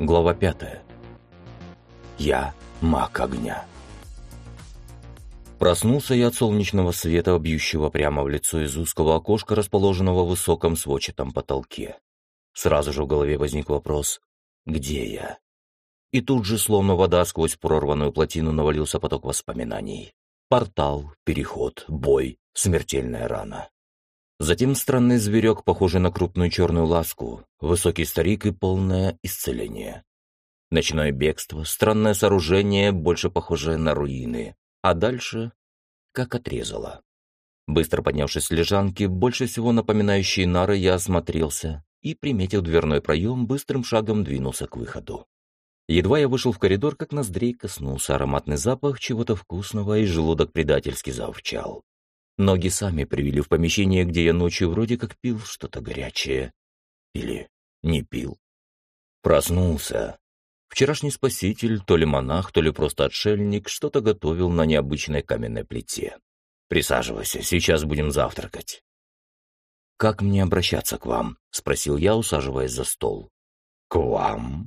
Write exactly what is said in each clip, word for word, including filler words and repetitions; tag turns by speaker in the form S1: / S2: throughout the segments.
S1: Глава пятая. Я маг огня. Проснулся я от солнечного света, бьющего прямо в лицо из узкого окошка, расположенного в высоком сводчатом потолке. Сразу же в голове возник вопрос: где я? И тут же, словно вода сквозь прорванную плотину, навалился поток воспоминаний. Портал, переход, бой, смертельная рана. Затем странный зверек, похожий на крупную черную ласку, высокий старик и полное исцеление. Ночное бегство, странное сооружение, больше похожее на руины. А дальше как отрезало. Быстро поднявшись с лежанки, больше всего напоминающей нары, я осмотрелся и, приметив дверной проем, быстрым шагом двинулся к выходу. Едва я вышел в коридор, как ноздрей коснулся ароматный запах чего-то вкусного, и желудок предательски заурчал. Ноги сами привели в помещение, где я ночью вроде как пил что-то горячее. Или не пил. Проснулся. Вчерашний спаситель, то ли монах, то ли просто отшельник, что-то готовил на необычной каменной плите. «Присаживайся, сейчас будем завтракать». «Как мне обращаться к вам?» — спросил я, усаживаясь за стол. «К вам?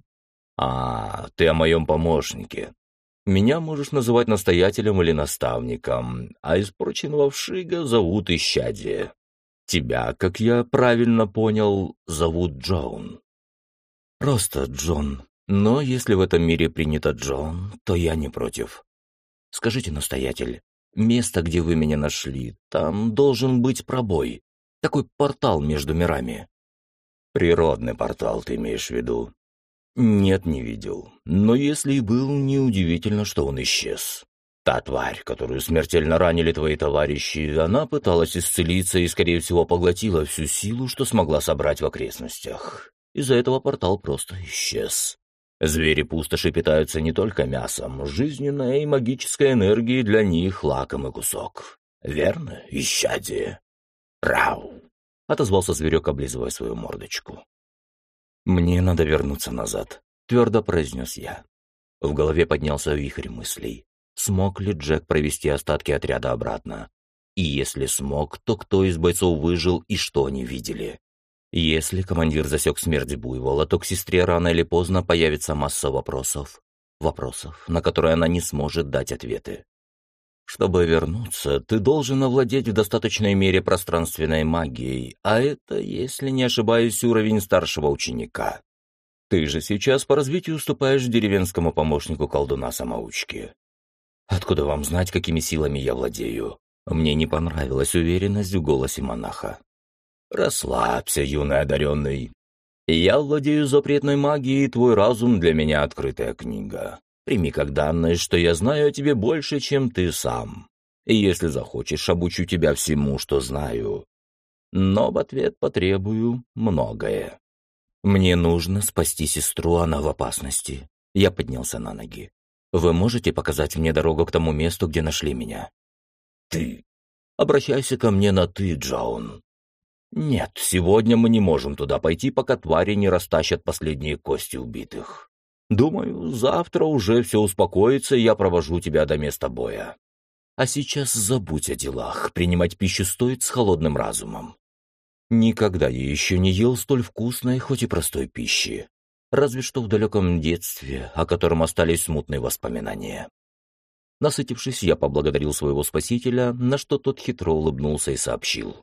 S1: А, ты о моем помощнике. Меня можешь называть настоятелем или наставником, а испорченного вшига зовут Исчадие. Тебя, как я правильно понял, зовут Джон». «Просто Джон. Но если в этом мире принято Джон, то я не против. Скажите, настоятель, место, где вы меня нашли, там должен быть пробой. Такой портал между мирами». «Природный портал ты имеешь в виду?» «Нет, не видел. Но если и был, неудивительно, что он исчез. Та тварь, которую смертельно ранили твои товарищи, она пыталась исцелиться и, скорее всего, поглотила всю силу, что смогла собрать в окрестностях. Из-за этого портал просто исчез. Звери-пустоши питаются не только мясом, жизненной и магической энергией для них лакомый кусок. Верно, Исчадие?» «Рау!» — отозвался зверек, облизывая свою мордочку. «Мне надо вернуться назад», — твердо произнес я. В голове поднялся вихрь мыслей. Смог ли Джек провести остатки отряда обратно? И если смог, то кто из бойцов выжил и что они видели? Если командир засек смерть буйвола, то к сестре рано или поздно появится масса вопросов. Вопросов, на которые она не сможет дать ответы. Чтобы вернуться, ты должен овладеть в достаточной мере пространственной магией, а это, если не ошибаюсь, уровень старшего ученика. Ты же сейчас по развитию уступаешь деревенскому помощнику колдуна-самоучки. Откуда вам знать, какими силами я владею? Мне не понравилась уверенность в голосе монаха. «Расслабься, юный одаренный. Я владею запретной магией, и твой разум для меня открытая книга. Прими как данность, что я знаю о тебе больше, чем ты сам. И если захочешь, обучу тебя всему, что знаю. Но в ответ потребую многое. Мне нужно спасти сестру, она в опасности». Я поднялся на ноги. «Вы можете показать мне дорогу к тому месту, где нашли меня?» «Ты. Обращайся ко мне на «ты», Джон. Нет, сегодня мы не можем туда пойти, пока твари не растащат последние кости убитых. Думаю, завтра уже все успокоится, и я провожу тебя до места боя. А сейчас забудь о делах, принимать пищу стоит с холодным разумом. Никогда я еще не ел столь вкусной, хоть и простой пищи. Разве что в далеком детстве, о котором остались смутные воспоминания». Насытившись, я поблагодарил своего спасителя, на что тот хитро улыбнулся и сообщил: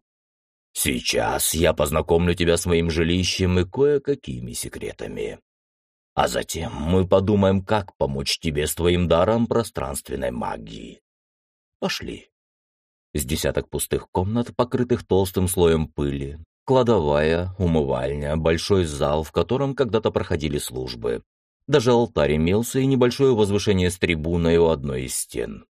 S1: «Сейчас я познакомлю тебя с моим жилищем и кое-какими секретами. А затем мы подумаем, как помочь тебе с твоим даром пространственной магии. Пошли». С десяток пустых комнат, покрытых толстым слоем пыли, кладовая, умывальня, большой зал, в котором когда-то проходили службы. Даже алтарь имелся и небольшое возвышение с трибуной у одной из стен.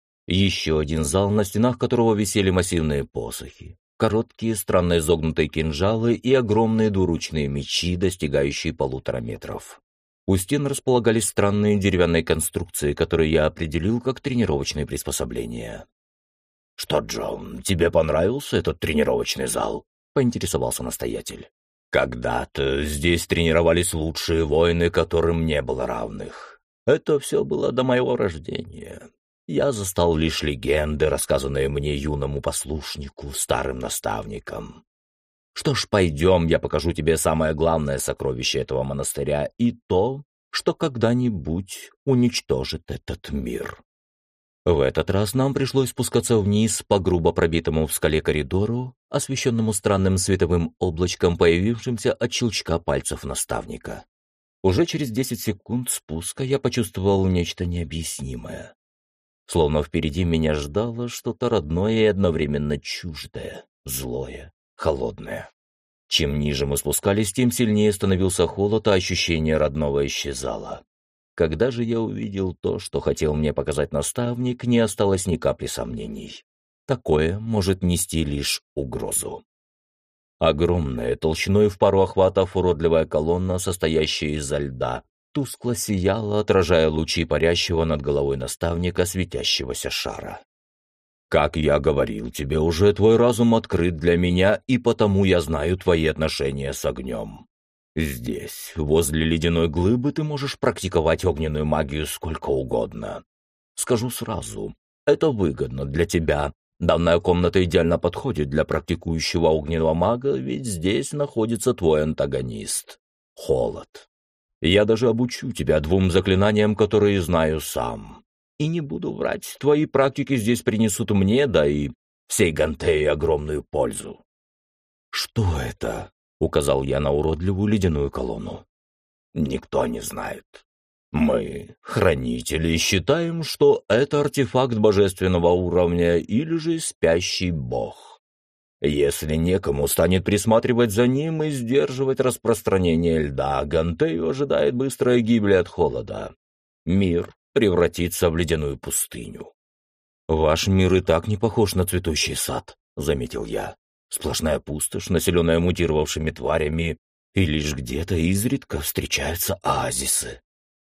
S1: Еще один зал, на стенах которого висели массивные посохи, короткие, странно изогнутые кинжалы и огромные двуручные мечи, достигающие полутора метров. У стен располагались странные деревянные конструкции, которые я определил как тренировочные приспособления. «Что, Джон, тебе понравился этот тренировочный зал?» — поинтересовался настоятель. «Когда-то здесь тренировались лучшие воины, которым не было равных. Это все было до моего рождения. Я застал лишь легенды, рассказанные мне юному послушнику, старым наставникам. Что ж, пойдем, я покажу тебе самое главное сокровище этого монастыря и то, что когда-нибудь уничтожит этот мир. В этот раз нам пришлось спускаться вниз по грубо пробитому в скале коридору, освещенному странным световым облачком, появившимся от щелчка пальцев наставника. Уже через десять секунд спуска я почувствовал нечто необъяснимое. Словно впереди меня ждало что-то родное и одновременно чуждое, злое, холодное. Чем ниже мы спускались, тем сильнее становился холод, а ощущение родного исчезало. Когда же я увидел то, что хотел мне показать наставник, не осталось ни капли сомнений. Такое может нести лишь угрозу. Огромная, толщиной в пару охватов уродливая колонна, состоящая изо льда, тускло сияла, отражая лучи парящего над головой наставника светящегося шара. «Как я говорил тебе уже, твой разум открыт для меня, и потому я знаю твои отношения с огнем. Здесь, возле ледяной глыбы, ты можешь практиковать огненную магию сколько угодно. Скажу сразу, это выгодно для тебя. Данная комната идеально подходит для практикующего огненного мага, ведь здесь находится твой антагонист — холод. Я даже обучу тебя двум заклинаниям, которые знаю сам. И не буду врать, твои практики здесь принесут мне, да и всей Гантее огромную пользу». «Что это?» — указал я на уродливую ледяную колонну. «Никто не знает. Мы, хранители, считаем, что это артефакт божественного уровня или же спящий бог. Если некому станет присматривать за ним и сдерживать распространение льда, Гантею ожидает быстрая гибель от холода. Мир превратится в ледяную пустыню». «Ваш мир и так не похож на цветущий сад», — заметил я. «Сплошная пустошь, населенная мутировавшими тварями, и лишь где-то изредка встречаются оазисы».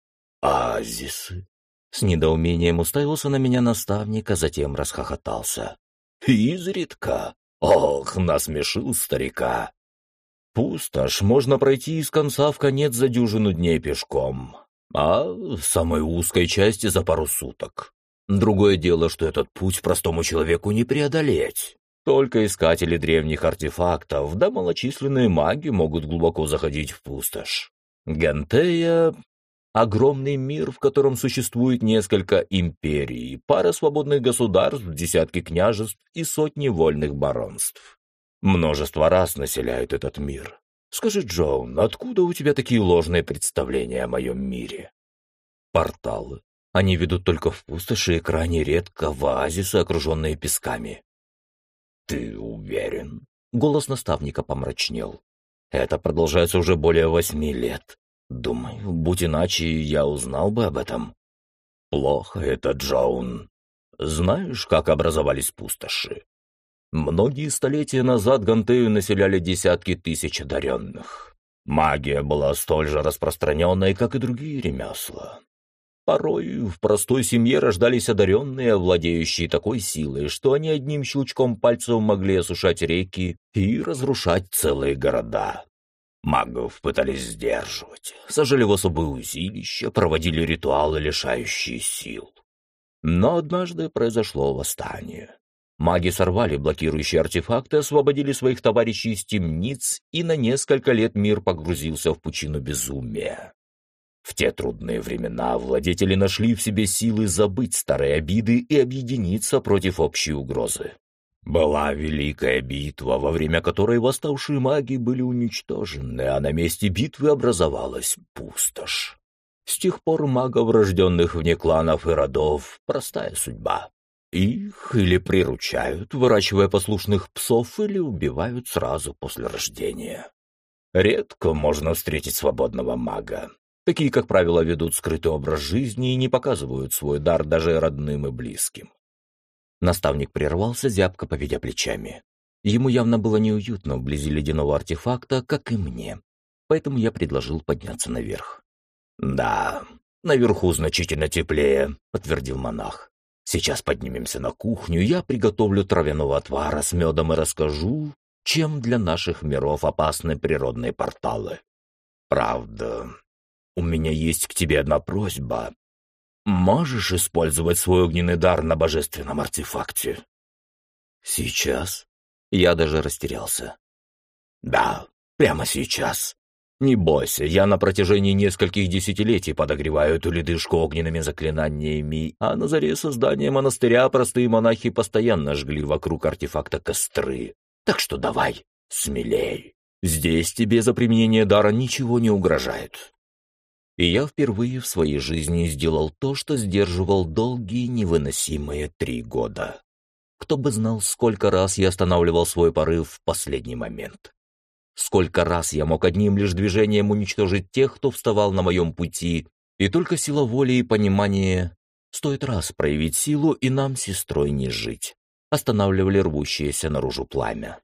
S1: «Оазисы?» — с недоумением уставился на меня наставник, а затем расхохотался. «Изредка? Ох, насмешил старика. Пустошь можно пройти из конца в конец за дюжину дней пешком, а в самой узкой части за пару суток. Другое дело, что этот путь простому человеку не преодолеть. Только искатели древних артефактов да малочисленные маги могут глубоко заходить в пустошь. Гантея — огромный мир, в котором существует несколько империй, пара свободных государств, десятки княжеств и сотни вольных баронств. Множество рас населяют этот мир. Скажи, Джоун, откуда у тебя такие ложные представления о моем мире?» «Порталы. Они ведут только в пустоши и крайне редко в оазисы, окруженные песками». «Ты уверен?» — голос наставника помрачнел. «Это продолжается уже более восьми лет. Думаю, будь иначе, я узнал бы об этом». «Плохо это, Джоун. Знаешь, как образовались пустоши? Многие столетия назад Гантею населяли десятки тысяч одаренных. Магия была столь же распространенной, как и другие ремесла. Порой в простой семье рождались одаренные, владеющие такой силой, что они одним щелчком пальцев могли осушать реки и разрушать целые города. Магов пытались сдерживать, сажали в особые узилища, проводили ритуалы, лишающие сил. Но однажды произошло восстание. Маги сорвали блокирующие артефакты, освободили своих товарищей из темниц, и на несколько лет мир погрузился в пучину безумия. В те трудные времена владетели нашли в себе силы забыть старые обиды и объединиться против общей угрозы. Была великая битва, во время которой восставшие маги были уничтожены, а на месте битвы образовалась пустошь. С тех пор магов, рожденных вне кланов и родов, простая судьба. Их или приручают, выращивая послушных псов, или убивают сразу после рождения. Редко можно встретить свободного мага. Такие, как правило, ведут скрытый образ жизни и не показывают свой дар даже родным и близким. Наставник прервался, зябко поведя плечами. Ему явно было неуютно вблизи ледяного артефакта, как и мне. Поэтому я предложил подняться наверх. «Да, наверху значительно теплее», — подтвердил монах. «Сейчас поднимемся на кухню, я приготовлю травяного отвара с медом и расскажу, чем для наших миров опасны природные порталы. Правда, у меня есть к тебе одна просьба. Можешь использовать свой огненный дар на божественном артефакте?» «Сейчас?» Я даже растерялся. «Да, прямо сейчас. Не бойся, я на протяжении нескольких десятилетий подогреваю эту ледышку огненными заклинаниями, а на заре создания монастыря простые монахи постоянно жгли вокруг артефакта костры. Так что давай, смелей. Здесь тебе за применение дара ничего не угрожает». И я впервые в своей жизни сделал то, что сдерживал долгие невыносимые три года. Кто бы знал, сколько раз я останавливал свой порыв в последний момент. Сколько раз я мог одним лишь движением уничтожить тех, кто вставал на моем пути, и только сила воли и понимания стоит раз проявить силу, и нам с сестрой не жить, останавливали рвущееся наружу пламя.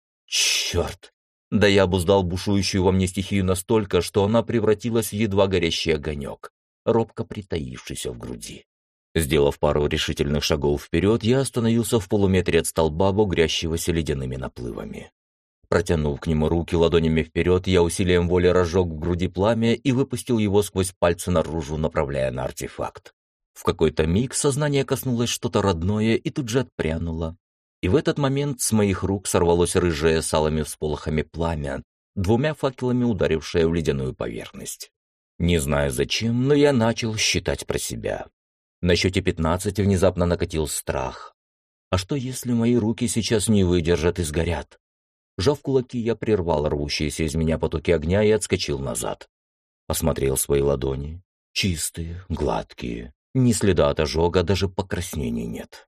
S1: Черт! Да я обуздал бушующую во мне стихию настолько, что она превратилась в едва горящий огонек, робко притаившийся в груди. Сделав пару решительных шагов вперед, я остановился в полуметре от столба, бугрящегося ледяными наплывами. Протянув к нему руки ладонями вперед, я усилием воли разжег в груди пламя и выпустил его сквозь пальцы наружу, направляя на артефакт. В какой-то миг сознание коснулось что-то родное и тут же отпрянуло. И в этот момент с моих рук сорвалось рыжее с алыми всполохами пламя, двумя факелами ударившее в ледяную поверхность. Не знаю зачем, но я начал считать про себя. На счете пятнадцать внезапно накатил страх. А что, если мои руки сейчас не выдержат и сгорят? Сжав кулаки, я прервал рвущиеся из меня потоки огня и отскочил назад. Осмотрел свои ладони. Чистые, гладкие, ни следа от ожога, даже покраснений нет.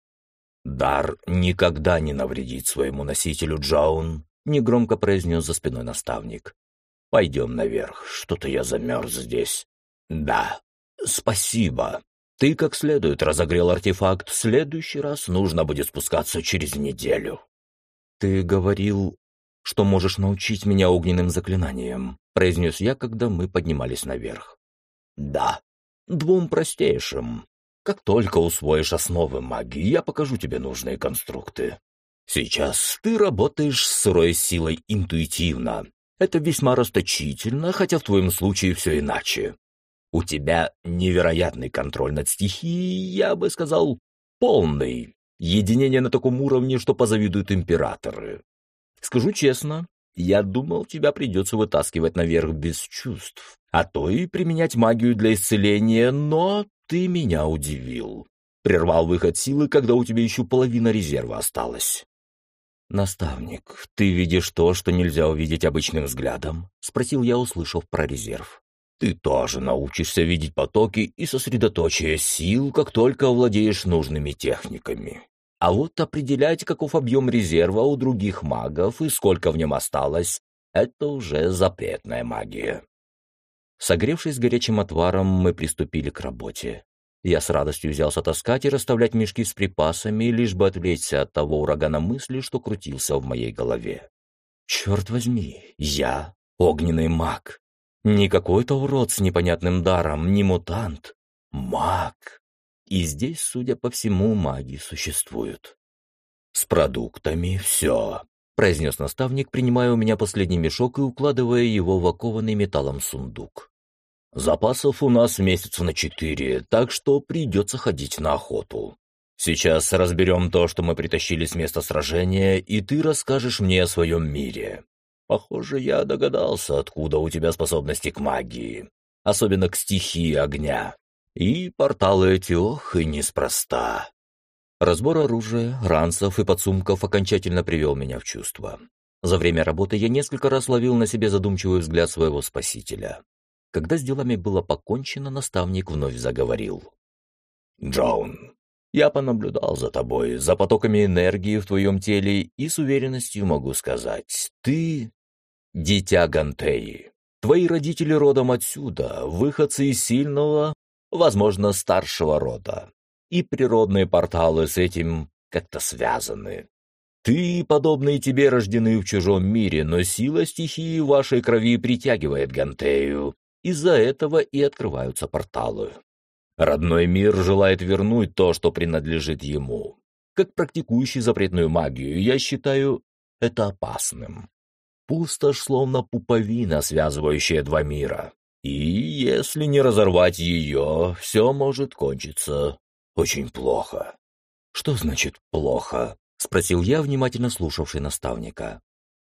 S1: «Дар никогда не навредит своему носителю, Джаун», — негромко произнес за спиной наставник. «Пойдем наверх, что-то я замерз здесь». «Да, спасибо. Ты как следует разогрел артефакт, в следующий раз нужно будет спускаться через неделю». «Ты говорил, что можешь научить меня огненным заклинаниям», — произнес я, когда мы поднимались наверх. «Да, двум простейшим. Как только усвоишь основы магии, я покажу тебе нужные конструкты. Сейчас ты работаешь с сырой силой интуитивно. Это весьма расточительно, хотя в твоем случае все иначе. У тебя невероятный контроль над стихией, я бы сказал, полный. Единение на таком уровне, что позавидуют императоры. Скажу честно, я думал, тебя придется вытаскивать наверх без чувств, а то и применять магию для исцеления, но ты меня удивил. Прервал выход силы, когда у тебя еще половина резерва осталась. «Наставник, ты видишь то, что нельзя увидеть обычным взглядом?» — спросил я, услышав про резерв. «Ты тоже научишься видеть потоки и сосредоточие сил, как только овладеешь нужными техниками. А вот определять, каков объем резерва у других магов и сколько в нем осталось, это уже запретная магия». Согревшись горячим отваром, мы приступили к работе. Я с радостью взялся таскать и расставлять мешки с припасами, лишь бы отвлечься от того урагана мыслей, что крутился в моей голове. Черт возьми, я огненный маг. Не какой-то урод с непонятным даром, не мутант. Маг. И здесь, судя по всему, маги существуют. «С продуктами все», — произнес наставник, принимая у меня последний мешок и укладывая его в окованный металлом сундук. «Запасов у нас месяца на четыре, так что придется ходить на охоту. Сейчас разберем то, что мы притащили с места сражения, и ты расскажешь мне о своем мире. Похоже, я догадался, откуда у тебя способности к магии, особенно к стихии огня. И порталы эти, ох, и неспроста». Разбор оружия, ранцев и подсумков окончательно привел меня в чувство. За время работы я несколько раз ловил на себе задумчивый взгляд своего спасителя. Когда с делами было покончено, наставник вновь заговорил. «Джаун, я понаблюдал за тобой, за потоками энергии в твоем теле, и с уверенностью могу сказать, ты — дитя Гантеи. Твои родители родом отсюда, выходцы из сильного, возможно, старшего рода. И природные порталы с этим как-то связаны. Ты, подобные тебе, рождены в чужом мире, но сила стихии в вашей крови притягивает Гантею. Из-за этого и открываются порталы. Родной мир желает вернуть то, что принадлежит ему. Как практикующий запретную магию, я считаю это опасным. Пустошь словно пуповина, связывающая два мира. И если не разорвать ее, все может кончиться очень плохо». «Что значит «плохо»?» — спросил я, внимательно слушавший наставника.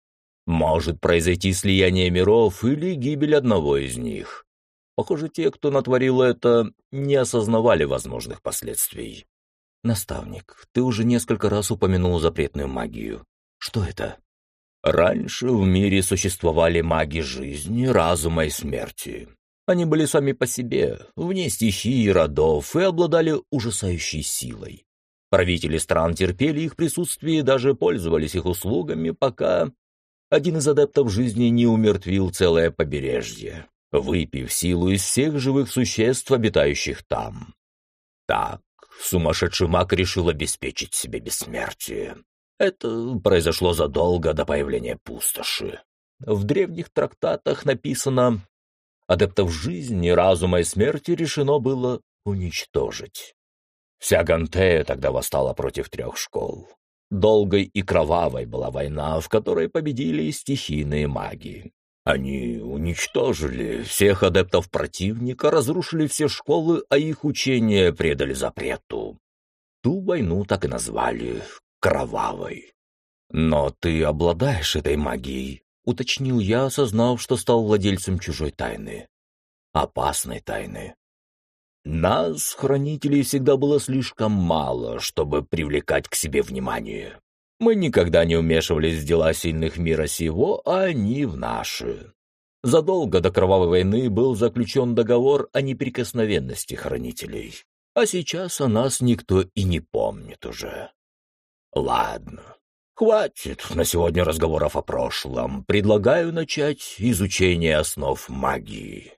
S1: Может произойти слияние миров или гибель одного из них. Похоже, те, кто натворил это, не осознавали возможных последствий. Наставник, ты уже несколько раз упомянул запретную магию. Что это? Раньше в мире существовали маги жизни, разума и смерти. Они были сами по себе, вне стихий и родов, и обладали ужасающей силой. Правители стран терпели их присутствие и даже пользовались их услугами, пока один из адептов жизни не умертвил целое побережье, выпив силу из всех живых существ, обитающих там. Так, сумасшедший маг решил обеспечить себе бессмертие. Это произошло задолго до появления пустоши. В древних трактатах написано: адептов жизни, разума и смерти решено было уничтожить. Вся Гантея тогда восстала против трех школ. Долгой и кровавой была война, в которой победили стихийные маги. Они уничтожили всех адептов противника, разрушили все школы, а их учения предали запрету. Ту войну так и назвали кровавой. «Но ты обладаешь этой магией», — уточнил я, осознав, что стал владельцем чужой тайны. Опасной тайны. Нас, хранителей, всегда было слишком мало, чтобы привлекать к себе внимание. Мы никогда не вмешивались в дела сильных мира сего, а они в наши. Задолго до Кровавой войны был заключен договор о неприкосновенности хранителей. А сейчас о нас никто и не помнит уже. Ладно, хватит на сегодня разговоров о прошлом. Предлагаю начать изучение основ магии.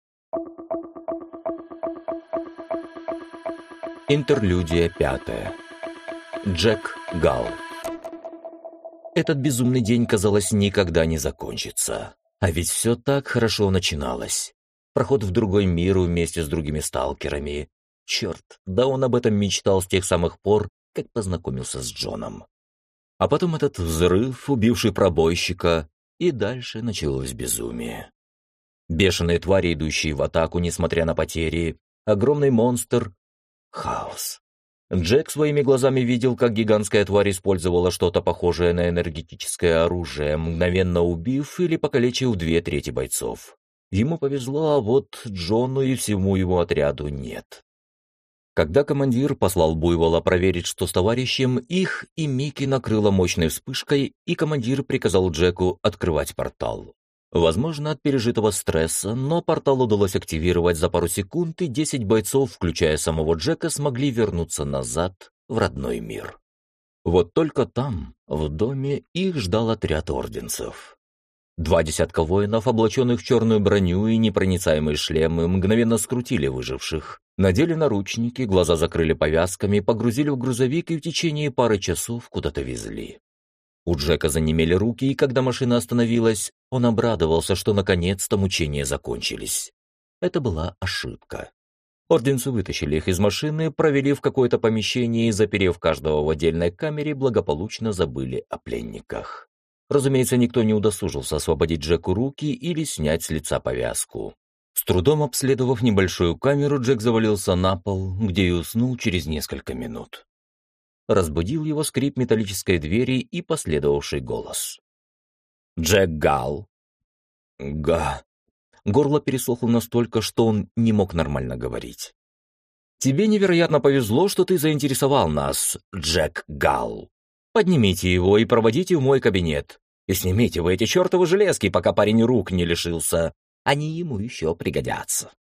S1: Интерлюдия пятая. Джек Галл. Этот безумный день, казалось, никогда не закончится. А ведь все так хорошо начиналось. Проход в другой мир вместе с другими сталкерами. Черт, да он об этом мечтал с тех самых пор, как познакомился с Джоном. А потом этот взрыв, убивший пробойщика, и дальше началось безумие. Бешеные твари, идущие в атаку, несмотря на потери, огромный монстр, хаос. Джек своими глазами видел, как гигантская тварь использовала что-то похожее на энергетическое оружие, мгновенно убив или покалечив две трети бойцов. Ему повезло, а вот Джону и всему его отряду нет. Когда командир послал Буйвола проверить, что с товарищем, их и Микки накрыло мощной вспышкой, и командир приказал Джеку открывать портал. Возможно, от пережитого стресса, но портал удалось активировать за пару секунд, и десять бойцов, включая самого Джека, смогли вернуться назад в родной мир. Вот только там, в доме, их ждал отряд орденцев. Два десятка воинов, облаченных в черную броню и непроницаемые шлемы, мгновенно скрутили выживших, надели наручники, глаза закрыли повязками, погрузили в грузовик и в течение пары часов куда-то везли. У Джека занемели руки, и когда машина остановилась, он обрадовался, что наконец-то мучения закончились. Это была ошибка. Орденцы вытащили их из машины, провели в какое-то помещение и, заперев каждого в отдельной камере, благополучно забыли о пленниках. Разумеется, никто не удосужился освободить Джеку руки или снять с лица повязку. С трудом обследовав небольшую камеру, Джек завалился на пол, где и уснул через несколько минут. Разбудил его скрип металлической двери и последовавший голос. «Джек Галл!» «Га!» Горло пересохло настолько, что он не мог нормально говорить. «Тебе невероятно повезло, что ты заинтересовал нас, Джек Галл. Поднимите его и проводите в мой кабинет. И снимите вы эти чертовы железки, пока парень рук не лишился. Они ему еще пригодятся».